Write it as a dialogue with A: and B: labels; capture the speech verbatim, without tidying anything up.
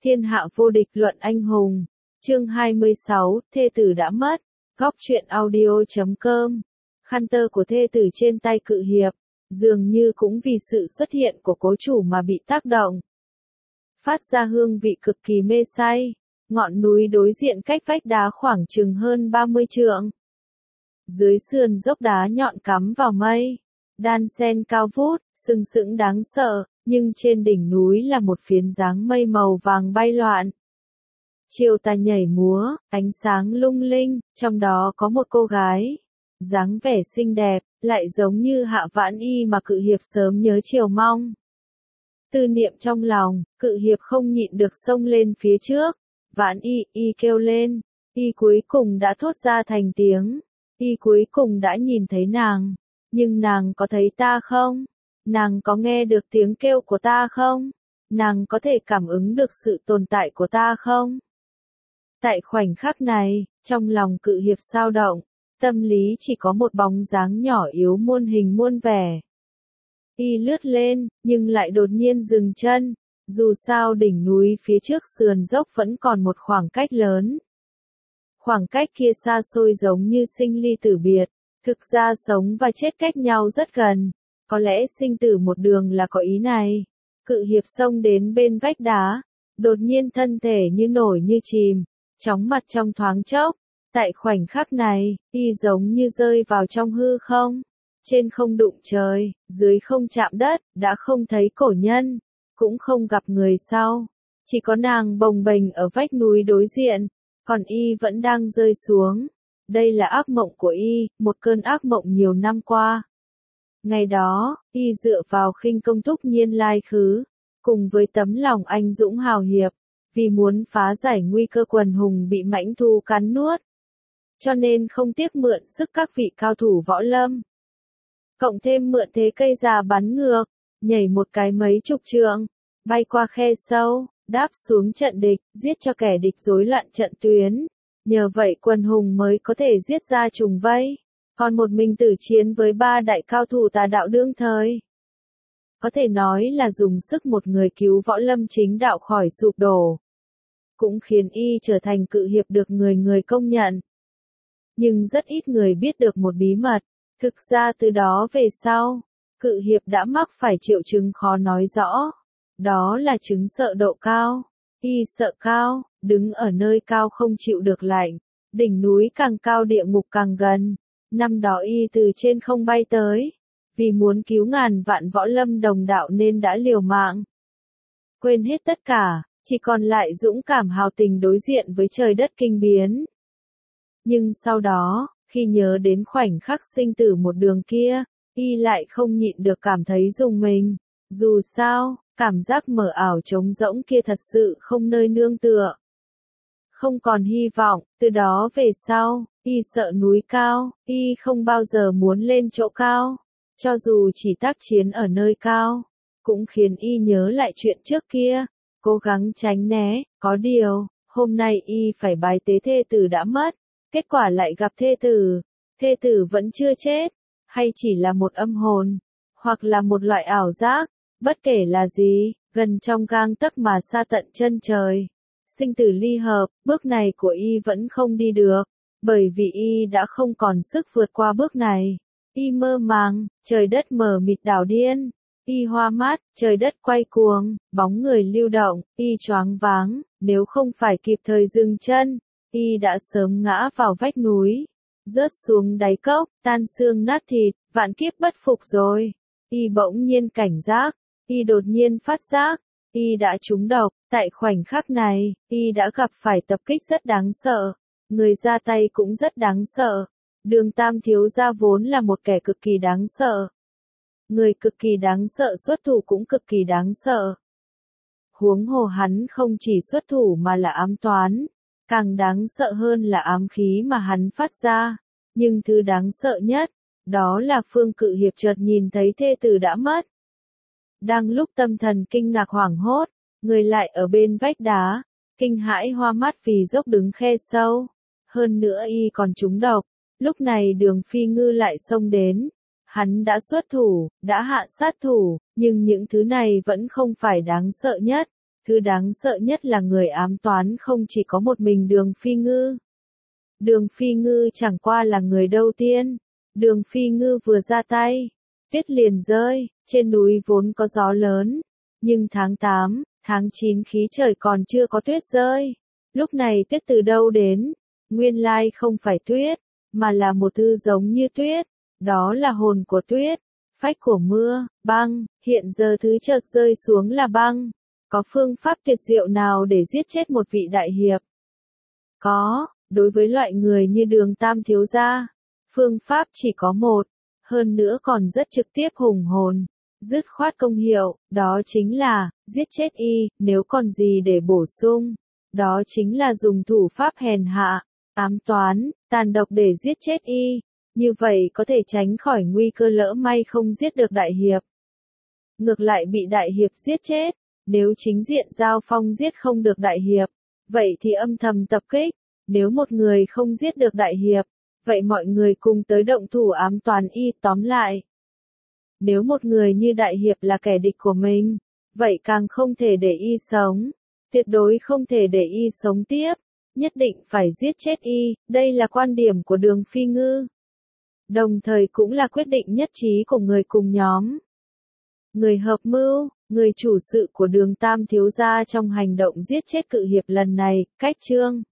A: Thiên hạ vô địch luận anh hùng. Chương hai mươi sáu, thê tử đã mất. Góc truyện audio chấm com. Khăn tơ của thê tử trên tay cự hiệp, dường như cũng vì sự xuất hiện của cố chủ mà bị tác động. Phát ra hương vị cực kỳ mê say. Ngọn núi đối diện cách vách đá khoảng chừng hơn ba mươi trượng. Dưới sườn dốc đá nhọn cắm vào mây, đan sen cao vút, sừng sững đáng sợ, nhưng trên đỉnh núi là một phiến dáng mây màu vàng bay loạn. Chiều tà nhảy múa, ánh sáng lung linh, trong đó có một cô gái, dáng vẻ xinh đẹp, lại giống như Hạ Vãn Y mà cự hiệp sớm nhớ chiều mong. Tư niệm trong lòng, cự hiệp không nhịn được xông lên phía trước. Vãn Y, Y kêu lên, Y cuối cùng đã thốt ra thành tiếng, Y cuối cùng đã nhìn thấy nàng, nhưng nàng có thấy ta không? Nàng có nghe được tiếng kêu của ta không? Nàng có thể cảm ứng được sự tồn tại của ta không? Tại khoảnh khắc này, trong lòng cự hiệp sao động, tâm lý chỉ có một bóng dáng nhỏ yếu muôn hình muôn vẻ. Y lướt lên, nhưng lại đột nhiên dừng chân, dù sao đỉnh núi phía trước sườn dốc vẫn còn một khoảng cách lớn. Khoảng cách kia xa xôi giống như sinh ly tử biệt, thực ra sống và chết cách nhau rất gần, có lẽ sinh tử một đường là có ý này. Cự hiệp xông đến bên vách đá, đột nhiên thân thể như nổi như chìm, chóng mặt trong thoáng chốc. Tại khoảnh khắc này, y giống như rơi vào trong hư không, trên không đụng trời, dưới không chạm đất, đã không thấy cổ nhân, cũng không gặp người sau, chỉ có nàng bồng bềnh ở vách núi đối diện, còn y vẫn đang rơi xuống. Đây là ác mộng của y, một cơn ác mộng nhiều năm qua. Ngày đó, y dựa vào khinh công Túc Nhiên lai khứ, cùng với tấm lòng anh dũng hào hiệp, vì muốn phá giải nguy cơ quần hùng bị mãnh thu cắn nuốt, cho nên không tiếc mượn sức các vị cao thủ võ lâm. Cộng thêm mượn thế cây già bắn ngược, nhảy một cái mấy chục trượng, bay qua khe sâu, đáp xuống trận địch, giết cho kẻ địch rối loạn trận tuyến. Nhờ vậy quần hùng mới có thể giết ra trùng vây, còn một mình tử chiến với ba đại cao thủ tà đạo đương thời. Có thể nói là dùng sức một người cứu võ lâm chính đạo khỏi sụp đổ. Cũng khiến y trở thành cự hiệp được người người công nhận. Nhưng rất ít người biết được một bí mật, thực ra từ đó về sau, cự hiệp đã mắc phải triệu chứng khó nói rõ. Đó là chứng sợ độ cao. Y sợ cao, đứng ở nơi cao không chịu được lạnh, đỉnh núi càng cao địa ngục càng gần. Năm đó y từ trên không bay tới, vì muốn cứu ngàn vạn võ lâm đồng đạo nên đã liều mạng. Quên hết tất cả, chỉ còn lại dũng cảm hào tình đối diện với trời đất kinh biến. Nhưng sau đó, khi nhớ đến khoảnh khắc sinh tử một đường kia, y lại không nhịn được cảm thấy rùng mình. Dù sao, cảm giác mờ ảo trống rỗng kia thật sự không nơi nương tựa. Không còn hy vọng, từ đó về sau, y sợ núi cao, y không bao giờ muốn lên chỗ cao. Cho dù chỉ tác chiến ở nơi cao, cũng khiến y nhớ lại chuyện trước kia, cố gắng tránh né. Có điều, hôm nay y phải bái tế thê tử đã mất, kết quả lại gặp thê tử. Thê tử vẫn chưa chết, hay chỉ là một âm hồn, hoặc là một loại ảo giác. Bất kể là gì, gần trong gang tấc mà xa tận chân trời. Sinh tử ly hợp, bước này của y vẫn không đi được, bởi vì y đã không còn sức vượt qua bước này. Y mơ màng, trời đất mờ mịt đảo điên. Y hoa mắt, trời đất quay cuồng, bóng người lưu động, y choáng váng, nếu không phải kịp thời dừng chân, y đã sớm ngã vào vách núi, rớt xuống đáy cốc, tan xương nát thịt, vạn kiếp bất phục rồi. Y bỗng nhiên cảnh giác. Y đột nhiên phát giác, y đã trúng độc. Tại khoảnh khắc này, y đã gặp phải tập kích rất đáng sợ, người ra tay cũng rất đáng sợ. Đường Tam thiếu gia vốn là một kẻ cực kỳ đáng sợ. Người cực kỳ đáng sợ xuất thủ cũng cực kỳ đáng sợ. Huống hồ hắn không chỉ xuất thủ mà là ám toán, càng đáng sợ hơn là ám khí mà hắn phát ra. Nhưng thứ đáng sợ nhất, đó là Phương cự hiệp chợt nhìn thấy thê tử đã mất. Đang lúc tâm thần kinh ngạc hoảng hốt, người lại ở bên vách đá, kinh hãi hoa mắt vì dốc đứng khe sâu. Hơn nữa y còn trúng độc, lúc này Đường Phi Ngư lại xông đến. Hắn đã xuất thủ, đã hạ sát thủ, nhưng những thứ này vẫn không phải đáng sợ nhất. cứ đáng sợ nhất là người ám toán không chỉ có một mình Đường Phi Ngư. Đường Phi Ngư chẳng qua là người đầu tiên. Đường Phi Ngư vừa ra tay, tuyết liền rơi, trên núi vốn có gió lớn. Nhưng tháng tám, tháng chín khí trời còn chưa có tuyết rơi. Lúc này tuyết từ đâu đến? Nguyên lai không phải tuyết, mà là một thứ giống như tuyết. Đó là hồn của tuyết, phách của mưa, băng. Hiện giờ thứ chợt rơi xuống là băng. Có phương pháp tuyệt diệu nào để giết chết một vị đại hiệp? Có, đối với loại người như Đường Tam thiếu gia, phương pháp chỉ có một, hơn nữa còn rất trực tiếp hùng hồn, dứt khoát công hiệu, đó chính là giết chết y. Nếu còn gì để bổ sung, đó chính là dùng thủ pháp hèn hạ, ám toán, tàn độc để giết chết y. Như vậy có thể tránh khỏi nguy cơ lỡ may không giết được đại hiệp, ngược lại bị đại hiệp giết chết. Nếu chính diện giao phong giết không được đại hiệp, vậy thì âm thầm tập kích. Nếu một người không giết được đại hiệp, vậy mọi người cùng tới động thủ ám toán y. Tóm lại, nếu một người như đại hiệp là kẻ địch của mình, vậy càng không thể để y sống. Tuyệt đối không thể để y sống tiếp, nhất định phải giết chết y. Đây là quan điểm của Đường Phi Ngư, đồng thời cũng là quyết định nhất trí của người cùng nhóm. Người hợp mưu, người chủ sự của Đường Tam thiếu gia trong hành động giết chết cự hiệp lần này. Cách chương